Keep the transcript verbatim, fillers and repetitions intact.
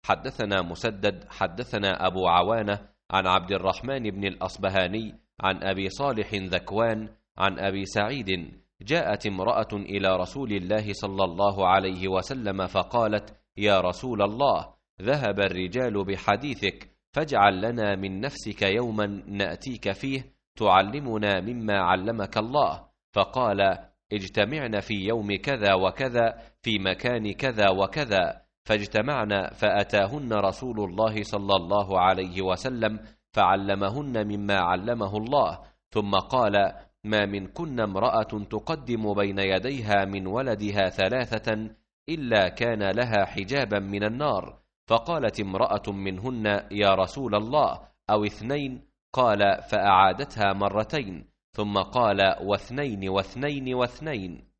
حدثنا مسدد حدثنا أبو عوانة عن عبد الرحمن بن الأصبهاني عن أبي صالح ذكوان عن أبي سعيد: جاءت امرأة إلى رسول الله صلى الله عليه وسلم فقالت: يا رسول الله، ذهب الرجال بحديثك، فاجعل لنا من نفسك يوما نأتيك فيه تعلمنا مما علمك الله. فقال: اجتمعنا في يوم كذا وكذا في مكان كذا وكذا. فاجتمعنا، فأتاهن رسول الله صلى الله عليه وسلم فعلمهن مما علمه الله، ثم قال: ما منكن امرأة تقدم بين يديها من ولدها ثلاثة إلا كان لها حجابا من النار. فقالت امرأة منهن: يا رسول الله، أو اثنين؟ قال: فأعادتها مرتين، ثم قال: واثنين واثنين واثنين.